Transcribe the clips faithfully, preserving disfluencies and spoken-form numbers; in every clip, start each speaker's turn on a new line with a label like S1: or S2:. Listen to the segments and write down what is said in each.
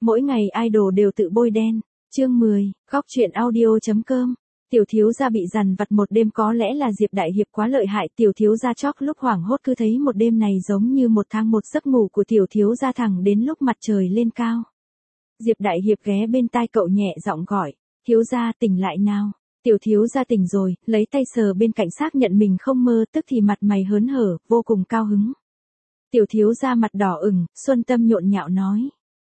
S1: Mỗi ngày idol đều tự bôi đen. Chương mười, góc truyện audio.com. Tiểu thiếu gia bị dằn vặt một đêm, có lẽ là Diệp Đại Hiệp quá lợi hại. Tiểu thiếu gia chót lúc hoảng hốt cứ thấy một đêm này giống như một tháng, một giấc ngủ của tiểu thiếu gia thẳng đến lúc mặt trời lên cao. Diệp Đại Hiệp ghé bên tai cậu nhẹ giọng gọi, thiếu gia tỉnh lại nào. Tiểu thiếu gia tỉnh rồi, lấy tay sờ bên cạnh xác nhận mình không mơ, tức thì mặt mày hớn hở, vô cùng cao hứng. Tiểu thiếu gia mặt đỏ ửng, xuân tâm nhộn nhạo nói.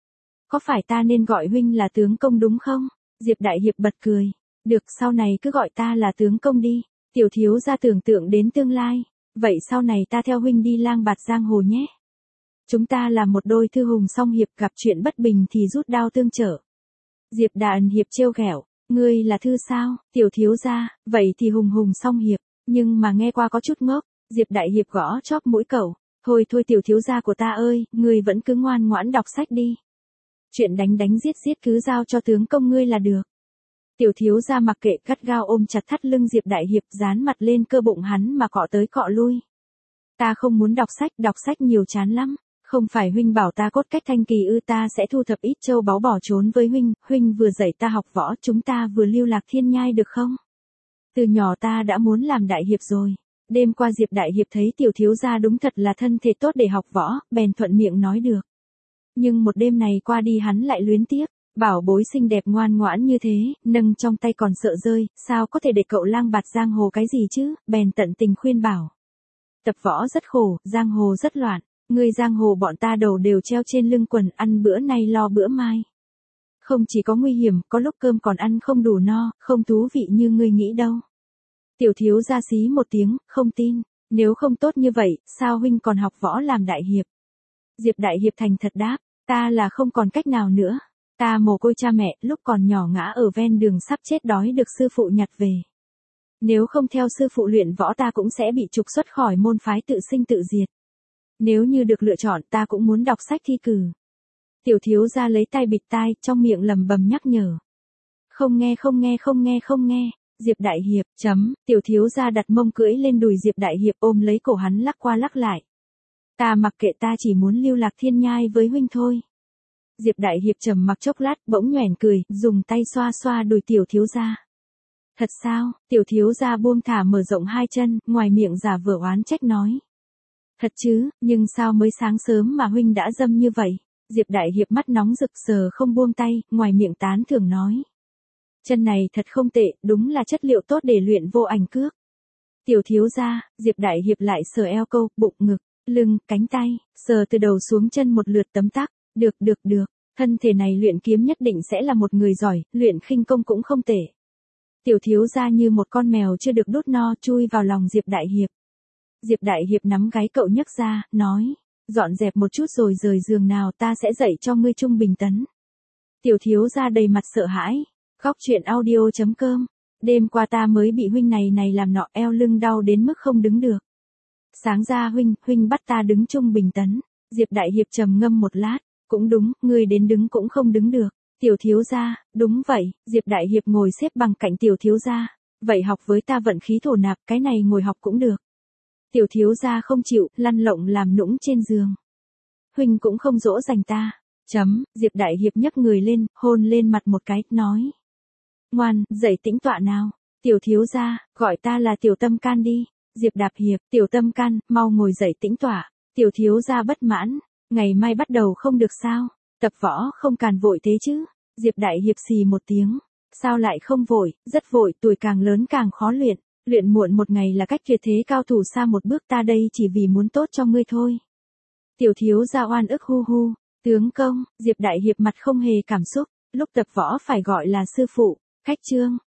S1: Có phải ta nên gọi huynh là tướng công đúng không? Diệp Đại Hiệp bật cười. Được, sau này cứ gọi ta là tướng công đi. Tiểu thiếu gia tưởng tượng đến tương lai. Vậy sau này ta theo huynh đi lang bạt giang hồ nhé. Chúng ta là một đôi thư hùng song hiệp, gặp chuyện bất bình thì rút đao tương trợ. Diệp Đại Hiệp trêu ghẹo. Ngươi là thư sao? Tiểu thiếu gia, vậy thì hùng hùng song hiệp. Nhưng mà nghe qua có chút ngốc. Diệp Đại Hiệp gõ chóp mũi cậu. Thôi thôi tiểu thiếu gia của ta ơi, ngươi vẫn cứ ngoan ngoãn đọc sách đi. Chuyện đánh đánh giết giết cứ giao cho tướng công ngươi là được. Tiểu thiếu gia mặc kệ, gắt gao ôm chặt thắt lưng Diệp Đại Hiệp, dán mặt lên cơ bụng hắn mà cọ tới cọ lui. Ta không muốn đọc sách, đọc sách nhiều chán lắm. Không phải huynh bảo ta cốt cách thanh kỳ ư? Ta sẽ thu thập ít châu báu bỏ trốn với huynh. Huynh vừa dạy ta học võ, chúng ta vừa lưu lạc thiên nhai được không? Từ nhỏ ta đã muốn làm đại hiệp rồi. Đêm qua Diệp Đại Hiệp thấy tiểu thiếu gia đúng thật là thân thể tốt để học võ, bèn thuận miệng nói được. Nhưng một đêm này qua đi hắn lại luyến tiếc. Bảo bối xinh đẹp ngoan ngoãn như thế, nâng trong tay còn sợ rơi, sao có thể để cậu lang bạt giang hồ cái gì chứ? Bèn tận tình khuyên bảo. Tập võ rất khổ, giang hồ rất loạn. Người giang hồ bọn ta đầu đều treo trên lưng quần, ăn bữa nay lo bữa mai. Không chỉ có nguy hiểm, có lúc cơm còn ăn không đủ no, không thú vị như ngươi nghĩ đâu. Tiểu thiếu gia xí một tiếng, không tin. Nếu không tốt như vậy, sao huynh còn học võ làm đại hiệp? Diệp Đại Hiệp thành thật đáp, ta là không còn cách nào nữa. Ta mồ côi cha mẹ, lúc còn nhỏ ngã ở ven đường sắp chết đói được sư phụ nhặt về. Nếu không theo sư phụ luyện võ ta cũng sẽ bị trục xuất khỏi môn phái, tự sinh tự diệt. Nếu như được lựa chọn ta cũng muốn đọc sách thi cử. Tiểu thiếu gia lấy tay bịt tai, trong miệng lầm bầm nhắc nhở. Không nghe không nghe không nghe không nghe. Diệp Đại Hiệp, chấm, tiểu thiếu gia đặt mông cưỡi lên đùi Diệp Đại Hiệp, ôm lấy cổ hắn lắc qua lắc lại. Ta mặc kệ, ta chỉ muốn lưu lạc thiên nhai với huynh thôi. Diệp Đại Hiệp trầm mặc chốc lát, bỗng nhoẻn cười, dùng tay xoa xoa đùi tiểu thiếu gia. Thật sao? Tiểu thiếu gia buông thả mở rộng hai chân, ngoài miệng giả vờ oán trách nói. Thật chứ, nhưng sao mới sáng sớm mà huynh đã dâm như vậy? Diệp Đại Hiệp mắt nóng rực sờ không buông tay, ngoài miệng tán thưởng nói. Chân này thật không tệ, đúng là chất liệu tốt để luyện vô ảnh cước. Tiểu thiếu gia, Diệp Đại Hiệp lại sờ eo câu, bụng ngực, lưng, cánh tay, sờ từ đầu xuống chân một lượt tấm tắc. Được được được, thân thể này luyện kiếm nhất định sẽ là một người giỏi, luyện khinh công cũng không tệ. Tiểu thiếu gia như một con mèo chưa được đút no chui vào lòng Diệp Đại Hiệp. Diệp Đại Hiệp nắm gáy cậu nhấc ra, nói, dọn dẹp một chút rồi rời giường nào, ta sẽ dạy cho ngươi trung bình tấn. Tiểu thiếu gia đầy mặt sợ hãi, góc truyện audio.com, đêm qua ta mới bị huynh này này làm nọ, eo lưng đau đến mức không đứng được. Sáng ra huynh, huynh bắt ta đứng trung bình tấn. Diệp Đại Hiệp trầm ngâm một lát, cũng đúng, ngươi đến đứng cũng không đứng được. Tiểu thiếu gia, đúng vậy. Diệp Đại Hiệp ngồi xếp bằng cạnh tiểu thiếu gia. Vậy học với ta vận khí thổ nạp, cái này ngồi học cũng được. Tiểu thiếu gia không chịu, lăn lộng làm nũng trên giường. Huynh cũng không dỗ dành ta. Chấm, Diệp Đại Hiệp nhấc người lên, hôn lên mặt một cái, nói. Ngoan, dậy tĩnh tọa nào. Tiểu thiếu gia, gọi ta là tiểu tâm can đi. Diệp Đạp Hiệp, tiểu tâm can, mau ngồi dậy tĩnh tọa. Tiểu thiếu gia bất mãn. Ngày mai bắt đầu không được sao? Tập võ không càn vội thế chứ? Diệp Đại Hiệp xì một tiếng. Sao lại không vội? Rất vội, tuổi càng lớn càng khó luyện. Luyện muộn một ngày là cách tuyệt thế cao thủ xa một bước, ta đây chỉ vì muốn tốt cho ngươi thôi. Tiểu thiếu gia oan ức hu hu. Tướng công, Diệp Đại Hiệp mặt không hề cảm xúc. Lúc tập võ phải gọi là sư phụ. Khách trương,